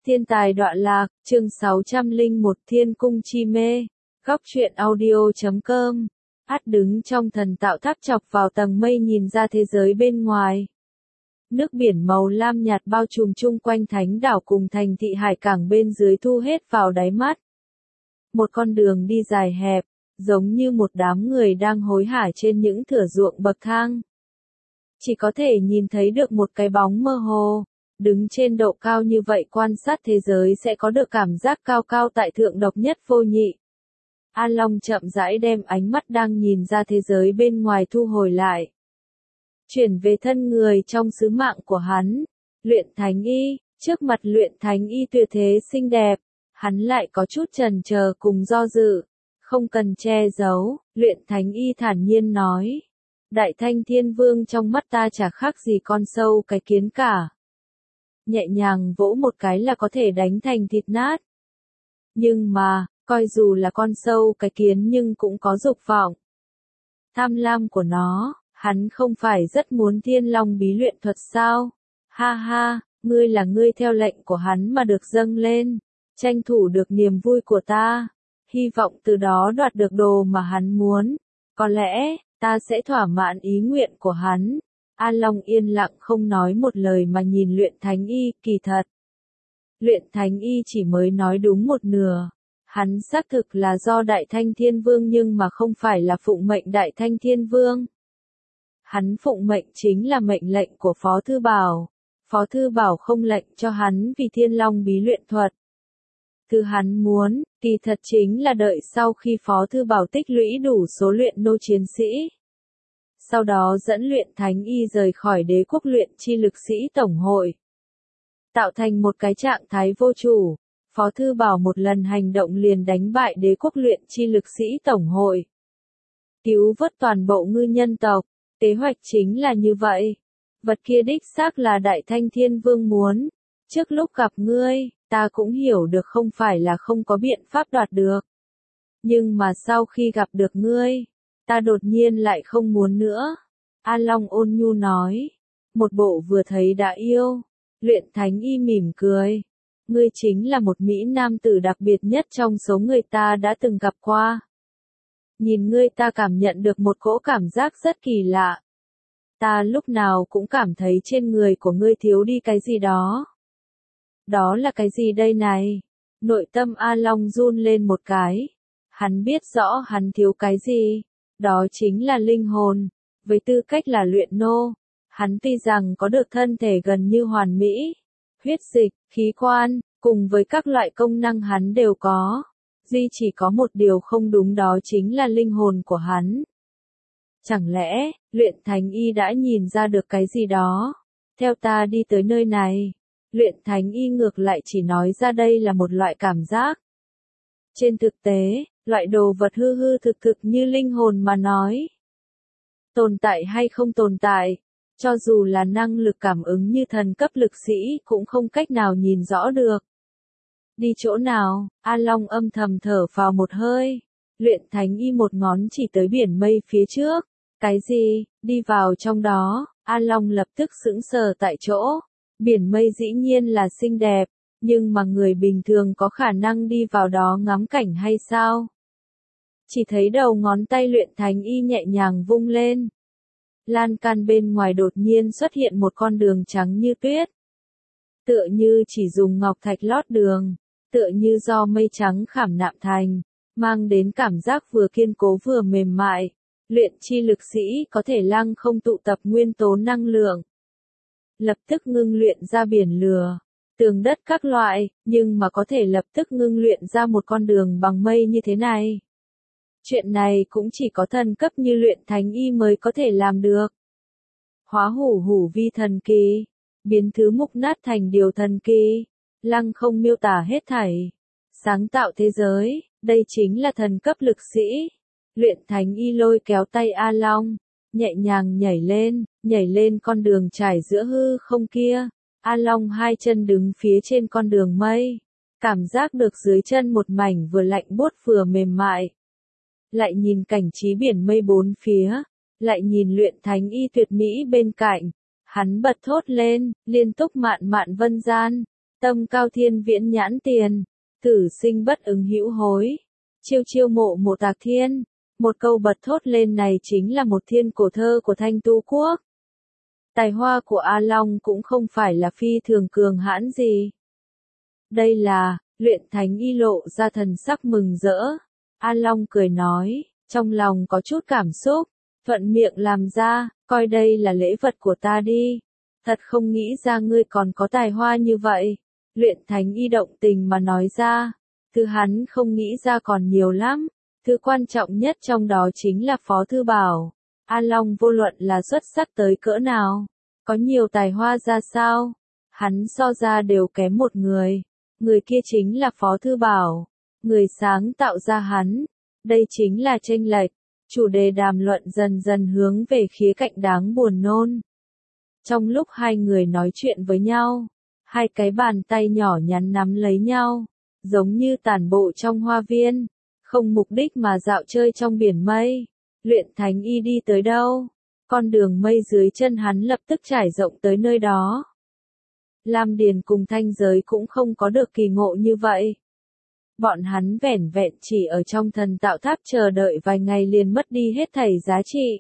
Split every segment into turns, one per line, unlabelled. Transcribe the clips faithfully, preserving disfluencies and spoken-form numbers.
Thiên tài đọa lạc, chương sáu trăm lẻ một Thiên cung chi mê, góc truyện audio chấm com. Át đứng trong thần tạo tháp chọc vào tầng mây nhìn ra thế giới bên ngoài. Nước biển màu lam nhạt bao trùm chung quanh thánh đảo cùng thành thị hải cảng bên dưới thu hết vào đáy mắt. Một con đường đi dài hẹp, giống như một đám người đang hối hả trên những thửa ruộng bậc thang. Chỉ có thể nhìn thấy được một cái bóng mơ hồ. Đứng trên độ cao như vậy quan sát thế giới sẽ có được cảm giác cao cao tại thượng độc nhất vô nhị. An Long chậm rãi đem ánh mắt đang nhìn ra thế giới bên ngoài thu hồi lại. Chuyển về thân người trong sứ mạng của hắn. Luyện thánh y, trước mặt luyện thánh y tuyệt thế xinh đẹp, hắn lại có chút chần chờ cùng do dự. Không cần che giấu, luyện thánh y thản nhiên nói. Đại Thanh Thiên Vương trong mắt ta chả khác gì con sâu cái kiến cả. Nhẹ nhàng vỗ một cái là có thể đánh thành thịt nát. Nhưng mà, coi dù là con sâu cái kiến nhưng cũng có dục vọng. Tham lam của nó, hắn không phải rất muốn thiên long bí luyện thuật sao? Ha ha, ngươi là ngươi theo lệnh của hắn mà được dâng lên, tranh thủ được niềm vui của ta, hy vọng từ đó đoạt được đồ mà hắn muốn. Có lẽ, ta sẽ thỏa mãn ý nguyện của hắn. An Long yên lặng không nói một lời mà nhìn luyện thánh y, kỳ thật. Luyện thánh y chỉ mới nói đúng một nửa. Hắn xác thực là do Đại Thanh Thiên Vương nhưng mà không phải là phụng mệnh Đại Thanh Thiên Vương. Hắn phụng mệnh chính là mệnh lệnh của Phó Thư Bảo. Phó Thư Bảo không lệnh cho hắn vì thiên long bí luyện thuật. Thứ hắn muốn, kỳ thật chính là đợi sau khi Phó Thư Bảo tích lũy đủ số luyện nô chiến sĩ. Sau đó dẫn luyện thánh y rời khỏi đế quốc luyện chi lực sĩ tổng hội. Tạo thành một cái trạng thái vô chủ, Phó Thư Bảo một lần hành động liền đánh bại đế quốc luyện chi lực sĩ tổng hội. Cứu vớt toàn bộ ngư nhân tộc, kế hoạch chính là như vậy. Vật kia đích xác là Đại Thanh Thiên Vương muốn. Trước lúc gặp ngươi, ta cũng hiểu được không phải là không có biện pháp đoạt được. Nhưng mà sau khi gặp được ngươi, ta đột nhiên lại không muốn nữa. An Long ôn nhu nói. Một bộ vừa thấy đã yêu. Luyện thánh y mỉm cười. Ngươi chính là một mỹ nam tử đặc biệt nhất trong số người ta đã từng gặp qua. Nhìn ngươi ta cảm nhận được một cỗ cảm giác rất kỳ lạ. Ta lúc nào cũng cảm thấy trên người của ngươi thiếu đi cái gì đó. Đó là cái gì đây này? Nội tâm An Long run lên một cái. Hắn biết rõ hắn thiếu cái gì. Đó chính là linh hồn. Với tư cách là luyện nô, hắn tuy rằng có được thân thể gần như hoàn mỹ, huyết dịch, khí quan, cùng với các loại công năng hắn đều có. Duy chỉ có một điều không đúng, đó chính là linh hồn của hắn. Chẳng lẽ, luyện thánh y đã nhìn ra được cái gì đó? Theo ta đi tới nơi này, luyện thánh y ngược lại chỉ nói ra đây là một loại cảm giác. Trên thực tế, loại đồ vật hư hư thực thực như linh hồn mà nói. Tồn tại hay không tồn tại, cho dù là năng lực cảm ứng như thần cấp lực sĩ cũng không cách nào nhìn rõ được. Đi chỗ nào? An Long âm thầm thở vào một hơi. Luyện thánh y một ngón chỉ tới biển mây phía trước. Cái gì? Đi vào trong đó. An Long lập tức sững sờ tại chỗ. Biển mây dĩ nhiên là xinh đẹp, nhưng mà người bình thường có khả năng đi vào đó ngắm cảnh hay sao? Chỉ thấy đầu ngón tay luyện thánh y nhẹ nhàng vung lên. Lan can bên ngoài đột nhiên xuất hiện một con đường trắng như tuyết. Tựa như chỉ dùng ngọc thạch lót đường, tựa như do mây trắng khảm nạm thành, mang đến cảm giác vừa kiên cố vừa mềm mại. Luyện chi lực sĩ có thể lăng không tụ tập nguyên tố năng lượng. Lập tức ngưng luyện ra biển lửa, tường đất các loại, nhưng mà có thể lập tức ngưng luyện ra một con đường bằng mây như thế này. Chuyện này cũng chỉ có thần cấp như luyện thánh y mới có thể làm được. Hóa hủ hủ vi thần kỳ, biến thứ mục nát thành điều thần kỳ, lăng không miêu tả hết thảy, sáng tạo thế giới, đây chính là thần cấp lực sĩ. Luyện thánh y lôi kéo tay A Long, nhẹ nhàng nhảy lên, nhảy lên con đường trải giữa hư không kia. A Long hai chân đứng phía trên con đường mây, cảm giác được dưới chân một mảnh vừa lạnh buốt vừa mềm mại. Lại nhìn cảnh trí biển mây bốn phía, lại nhìn luyện thánh y tuyệt mỹ bên cạnh, hắn bật thốt lên, liên tục mạn mạn vân gian, Tâm cao thiên viễn nhãn tiền, tử sinh bất ứng hữu hối. Chiêu chiêu mộ mộ tạc thiên. Một câu bật thốt lên này chính là một thiên cổ thơ của Thanh Tu Quốc. Tài hoa của A Long cũng không phải là phi thường cường hãn gì. Đây là, Luyện Thánh Y lộ ra thần sắc mừng rỡ. A Long cười nói, trong lòng có chút cảm xúc, thuận miệng làm ra, coi đây là lễ vật của ta đi. Thật không nghĩ ra ngươi còn có tài hoa như vậy. Luyện Thánh Y động tình mà nói ra, thứ hắn không nghĩ ra còn nhiều lắm. Thứ quan trọng nhất trong đó chính là Phó Thư Bảo. A Long vô luận là xuất sắc tới cỡ nào, có nhiều tài hoa ra sao, hắn so ra đều kém một người. Người kia chính là Phó Thư Bảo, người sáng tạo ra hắn. Đây chính là chênh lệch. Chủ đề đàm luận dần dần hướng về khía cạnh đáng buồn nôn. Trong lúc hai người nói chuyện với nhau, hai cái bàn tay nhỏ nhắn nắm lấy nhau, giống như tản bộ trong hoa viên, không mục đích mà dạo chơi trong biển mây. Luyện Thánh Y đi tới đâu, con đường mây dưới chân hắn lập tức trải rộng tới nơi đó. Lam Điền cùng Thanh Giới cũng không có được kỳ ngộ như vậy. Bọn hắn vẻn vẹn chỉ ở trong thần tạo tháp chờ đợi vài ngày liền mất đi hết thảy giá trị.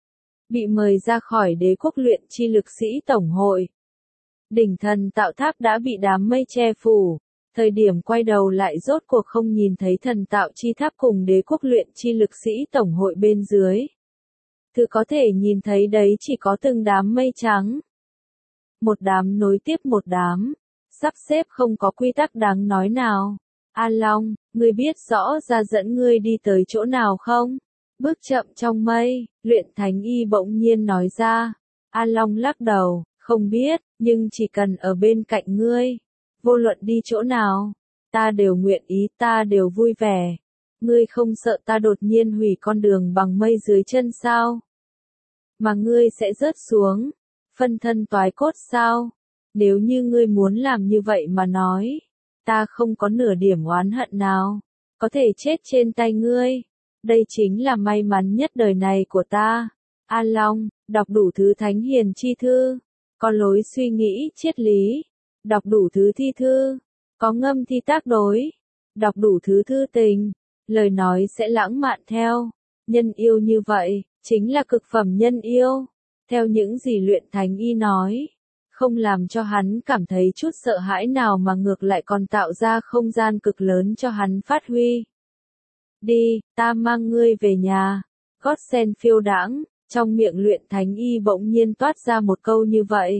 Bị mời ra khỏi đế quốc luyện chi lực sĩ tổng hội. Đỉnh thần tạo tháp đã bị đám mây che phủ. Thời điểm quay đầu lại rốt cuộc không nhìn thấy thần tạo chi tháp cùng đế quốc luyện chi lực sĩ tổng hội bên dưới. Thứ có thể nhìn thấy đấy chỉ có từng đám mây trắng. Một đám nối tiếp một đám, sắp xếp không có quy tắc đáng nói nào. A Long, ngươi biết rõ ra dẫn ngươi đi tới chỗ nào không? Bước chậm trong mây, Luyện Thánh Y bỗng nhiên nói ra. A Long lắc đầu, không biết, nhưng chỉ cần ở bên cạnh ngươi. Vô luận đi chỗ nào, ta đều nguyện ý, ta đều vui vẻ. Ngươi không sợ ta đột nhiên hủy con đường bằng mây dưới chân sao? Mà ngươi sẽ rớt xuống, phân thân toái cốt sao? Nếu như ngươi muốn làm như vậy mà nói, ta không có nửa điểm oán hận nào, có thể chết trên tay ngươi. Đây chính là may mắn nhất đời này của ta. A Long, đọc đủ thứ thánh hiền chi thư, có lối suy nghĩ triết lý. Đọc đủ thứ thi thư, có ngâm thi tác đối. Đọc đủ thứ thư tình, lời nói sẽ lãng mạn theo. Nhân yêu như vậy, chính là cực phẩm nhân yêu. Theo những gì Luyện Thánh Y nói, không làm cho hắn cảm thấy chút sợ hãi nào mà ngược lại còn tạo ra không gian cực lớn cho hắn phát huy. Đi, ta mang ngươi về nhà. Gót sen phiêu đãng, trong miệng Luyện Thánh Y bỗng nhiên toát ra một câu như vậy.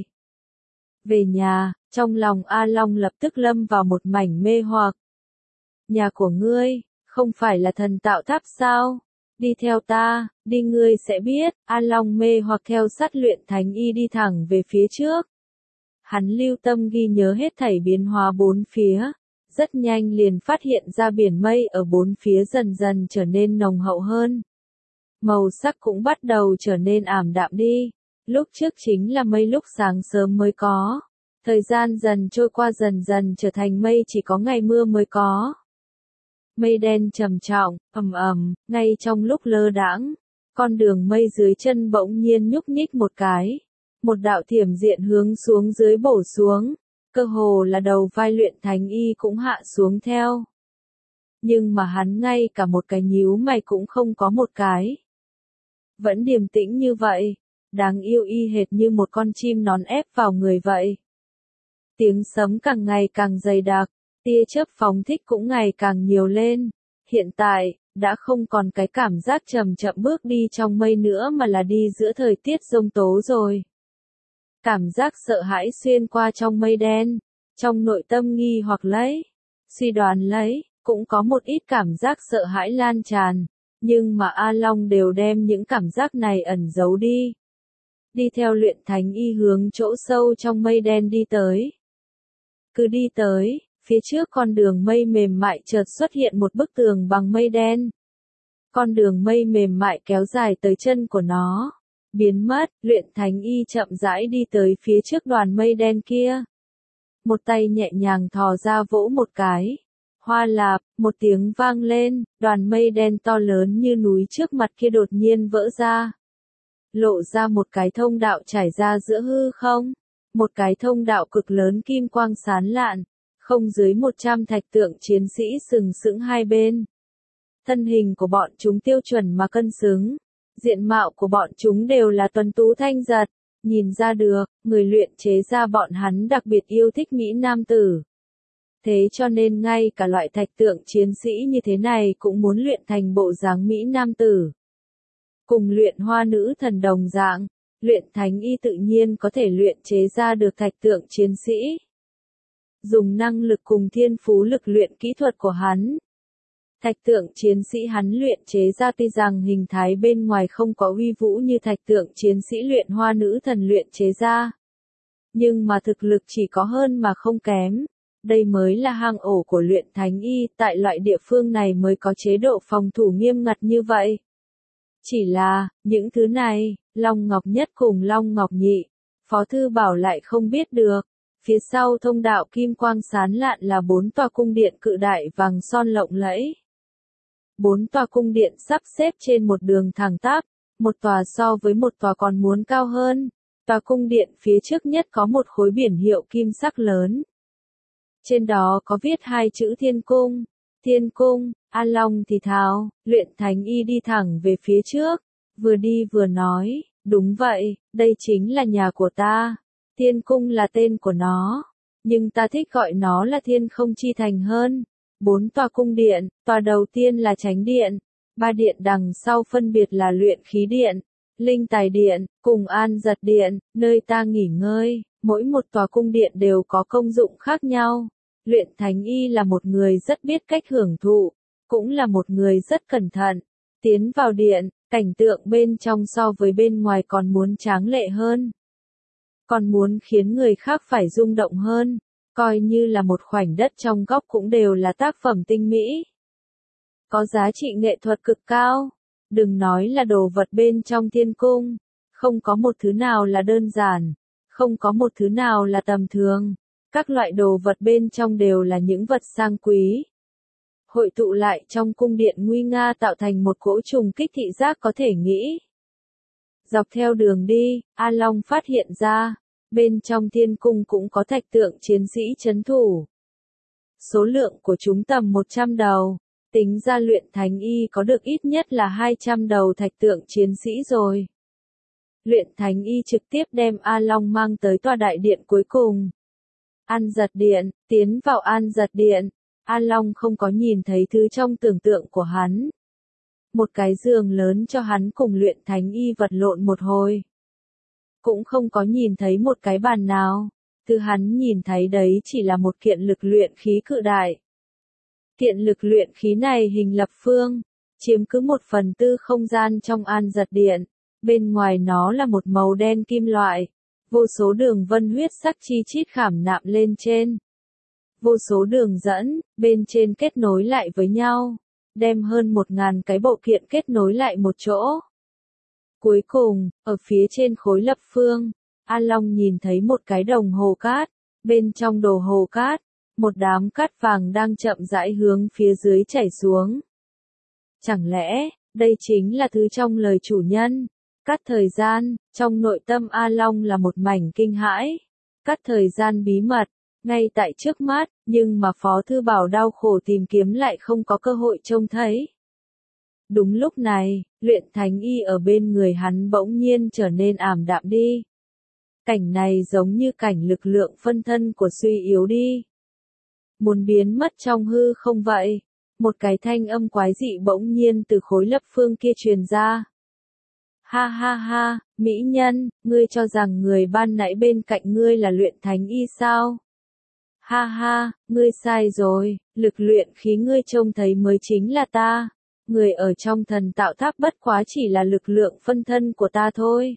Về nhà, trong lòng A Long lập tức lâm vào một mảnh mê hoặc. Nhà của ngươi, không phải là thần tạo tháp sao? Đi theo ta, đi ngươi sẽ biết. A Long mê hoặc theo sát Luyện Thánh Y đi thẳng về phía trước. Hắn lưu tâm ghi nhớ hết thảy biến hóa bốn phía. Rất nhanh liền phát hiện ra biển mây ở bốn phía dần dần trở nên nồng hậu hơn. Màu sắc cũng bắt đầu trở nên ảm đạm đi. Lúc trước chính là mây lúc sáng sớm mới có. Thời gian dần trôi qua dần dần trở thành mây chỉ có ngày mưa mới có. Mây đen trầm trọng, ầm ầm, ngay trong lúc lơ đãng, con đường mây dưới chân bỗng nhiên nhúc nhích một cái. Một đạo thiểm diện hướng xuống dưới bổ xuống, cơ hồ là đầu vai Luyện Thánh Y cũng hạ xuống theo. Nhưng mà hắn ngay cả một cái nhíu mày cũng không có một cái. Vẫn điềm tĩnh như vậy, đáng yêu y hệt như một con chim nón ép vào người vậy. Tiếng sấm càng ngày càng dày đặc, tia chớp phóng thích cũng ngày càng nhiều lên. Hiện tại, đã không còn cái cảm giác chậm chậm bước đi trong mây nữa mà là đi giữa thời tiết giông tố rồi. Cảm giác sợ hãi xuyên qua trong mây đen, trong nội tâm nghi hoặc lấy, suy đoán lấy, cũng có một ít cảm giác sợ hãi lan tràn, nhưng mà A Long đều đem những cảm giác này ẩn giấu đi. Đi theo Luyện Thánh Y hướng chỗ sâu trong mây đen đi tới. Cứ đi tới, phía trước con đường mây mềm mại chợt xuất hiện một bức tường bằng mây đen. Con đường mây mềm mại kéo dài tới chân của nó. Biến mất, Luyện Thánh Y chậm rãi đi tới phía trước đoàn mây đen kia. Một tay nhẹ nhàng thò ra vỗ một cái. Hoa lạp, một tiếng vang lên, đoàn mây đen to lớn như núi trước mặt kia đột nhiên vỡ ra. Lộ ra một cái thông đạo trải ra giữa hư không. Một cái thông đạo cực lớn kim quang sáng lạn, không dưới một trăm thạch tượng chiến sĩ sừng sững hai bên. Thân hình của bọn chúng tiêu chuẩn mà cân xứng, diện mạo của bọn chúng đều là tuấn tú thanh giật, nhìn ra được, người luyện chế ra bọn hắn đặc biệt yêu thích mỹ nam tử. Thế cho nên ngay cả loại thạch tượng chiến sĩ như thế này cũng muốn luyện thành bộ dáng mỹ nam tử. Cùng luyện hoa nữ thần đồng dạng, luyện thánh y tự nhiên có thể luyện chế ra được thạch tượng chiến sĩ. Dùng năng lực cùng thiên phú lực luyện kỹ thuật của hắn, thạch tượng chiến sĩ hắn luyện chế ra tuy rằng hình thái bên ngoài không có uy vũ như thạch tượng chiến sĩ luyện hoa nữ thần luyện chế ra. Nhưng mà thực lực chỉ có hơn mà không kém. Đây mới là hang ổ của luyện thánh y, tại loại địa phương này mới có chế độ phòng thủ nghiêm ngặt như vậy. Chỉ là, những thứ này, Long Ngọc Nhất cùng Long Ngọc Nhị, Phó Thư Bảo lại không biết được. Phía sau thông đạo kim quang sáng lạn là bốn tòa cung điện cự đại vàng son lộng lẫy. Bốn tòa cung điện sắp xếp trên một đường thẳng tắp, một tòa so với một tòa còn muốn cao hơn. Tòa cung điện phía trước nhất có một khối biển hiệu kim sắc lớn. Trên đó có viết hai chữ Thiên Cung. Thiên Cung, An Long thì thào, luyện thánh y đi thẳng về phía trước, vừa đi vừa nói, đúng vậy, đây chính là nhà của ta. Thiên Cung là tên của nó, nhưng ta thích gọi nó là Thiên Không Chi Thành hơn. Bốn tòa cung điện, tòa đầu tiên là Chánh Điện, ba điện đằng sau phân biệt là Luyện Khí Điện, Linh Tài Điện, cùng An Giật Điện, nơi ta nghỉ ngơi. Mỗi một tòa cung điện đều có công dụng khác nhau. Luyện thánh y là một người rất biết cách hưởng thụ, cũng là một người rất cẩn thận. Tiến vào điện, cảnh tượng bên trong so với bên ngoài còn muốn tráng lệ hơn. Còn muốn khiến người khác phải rung động hơn, coi như là một khoảnh đất trong góc cũng đều là tác phẩm tinh mỹ. Có giá trị nghệ thuật cực cao, đừng nói là đồ vật bên trong thiên cung, không có một thứ nào là đơn giản, không có một thứ nào là tầm thường. Các loại đồ vật bên trong đều là những vật sang quý. Hội tụ lại trong cung điện nguy nga tạo thành một cỗ trùng kích thị giác có thể nghĩ. Dọc theo đường đi, A Long phát hiện ra, bên trong thiên cung cũng có thạch tượng chiến sĩ trấn thủ. Số lượng của chúng tầm một trăm đầu, tính ra luyện thánh y có được ít nhất là hai trăm đầu thạch tượng chiến sĩ rồi. Luyện thánh y trực tiếp đem A Long mang tới tòa đại điện cuối cùng. An Giật Điện, tiến vào An Giật Điện, An Long không có nhìn thấy thứ trong tưởng tượng của hắn. Một cái giường lớn cho hắn cùng luyện thánh y vật lộn một hồi. Cũng không có nhìn thấy một cái bàn nào, thứ hắn nhìn thấy đấy chỉ là một kiện lực luyện khí cự đại. Kiện lực luyện khí này hình lập phương, chiếm cứ một phần tư không gian trong An Giật Điện, bên ngoài nó là một màu đen kim loại. Vô số đường vân huyết sắc chi chít khảm nạm lên trên. Vô số đường dẫn, bên trên kết nối lại với nhau, đem hơn một ngàn cái bộ kiện kết nối lại một chỗ. Cuối cùng, ở phía trên khối lập phương, An Long nhìn thấy một cái đồng hồ cát, bên trong đồ hồ cát, một đám cát vàng đang chậm rãi hướng phía dưới chảy xuống. Chẳng lẽ, đây chính là thứ trong lời chủ nhân? Cắt thời gian, trong nội tâm A Long là một mảnh kinh hãi. Cắt thời gian bí mật, ngay tại trước mắt, nhưng mà Phó Thư Bảo đau khổ tìm kiếm lại không có cơ hội trông thấy. Đúng lúc này, luyện thánh y ở bên người hắn bỗng nhiên trở nên ảm đạm đi. Cảnh này giống như cảnh lực lượng phân thân của suy yếu đi. Muốn biến mất trong hư không vậy. Một cái thanh âm quái dị bỗng nhiên từ khối lập phương kia truyền ra. Ha ha ha, mỹ nhân, ngươi cho rằng người ban nãy bên cạnh ngươi là luyện thánh y sao? Ha ha, ngươi sai rồi, lực luyện khí ngươi trông thấy mới chính là ta. Người ở trong thần tạo tháp bất quá chỉ là lực lượng phân thân của ta thôi.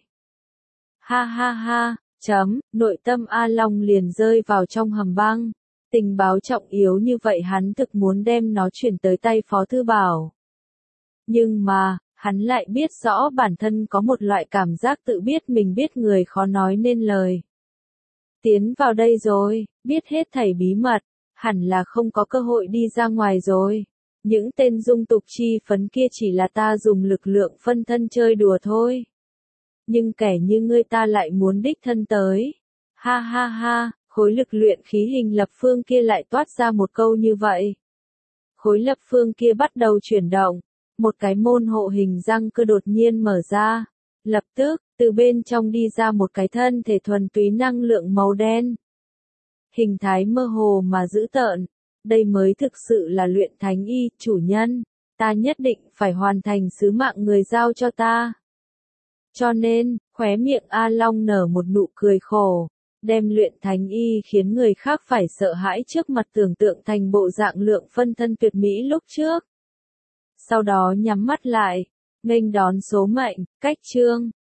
Ha ha ha, chấm, nội tâm A Long liền rơi vào trong hầm băng. Tình báo trọng yếu như vậy hắn thực muốn đem nó chuyển tới tay Phó Thư Bảo. Nhưng mà, hắn lại biết rõ bản thân có một loại cảm giác tự biết mình biết người khó nói nên lời. Tiến vào đây rồi, biết hết thảy bí mật, hẳn là không có cơ hội đi ra ngoài rồi. Những tên dung tục chi phấn kia chỉ là ta dùng lực lượng phân thân chơi đùa thôi. Nhưng kẻ như ngươi ta lại muốn đích thân tới. Ha ha ha, khối lực luyện khí hình lập phương kia lại toát ra một câu như vậy. Khối lập phương kia bắt đầu chuyển động, một cái môn hộ hình răng cơ đột nhiên mở ra. Lập tức, từ bên trong đi ra một cái thân thể thuần túy năng lượng màu đen. Hình thái mơ hồ mà dữ tợn, đây mới thực sự là luyện thánh y, chủ nhân, ta nhất định phải hoàn thành sứ mạng người giao cho ta. Cho nên, khóe miệng A Long nở một nụ cười khổ, đem luyện thánh y khiến người khác phải sợ hãi trước mặt tưởng tượng thành bộ dạng lượng phân thân tuyệt mỹ lúc trước. Sau đó nhắm mắt lại, nghênh đón số mệnh, cách chương.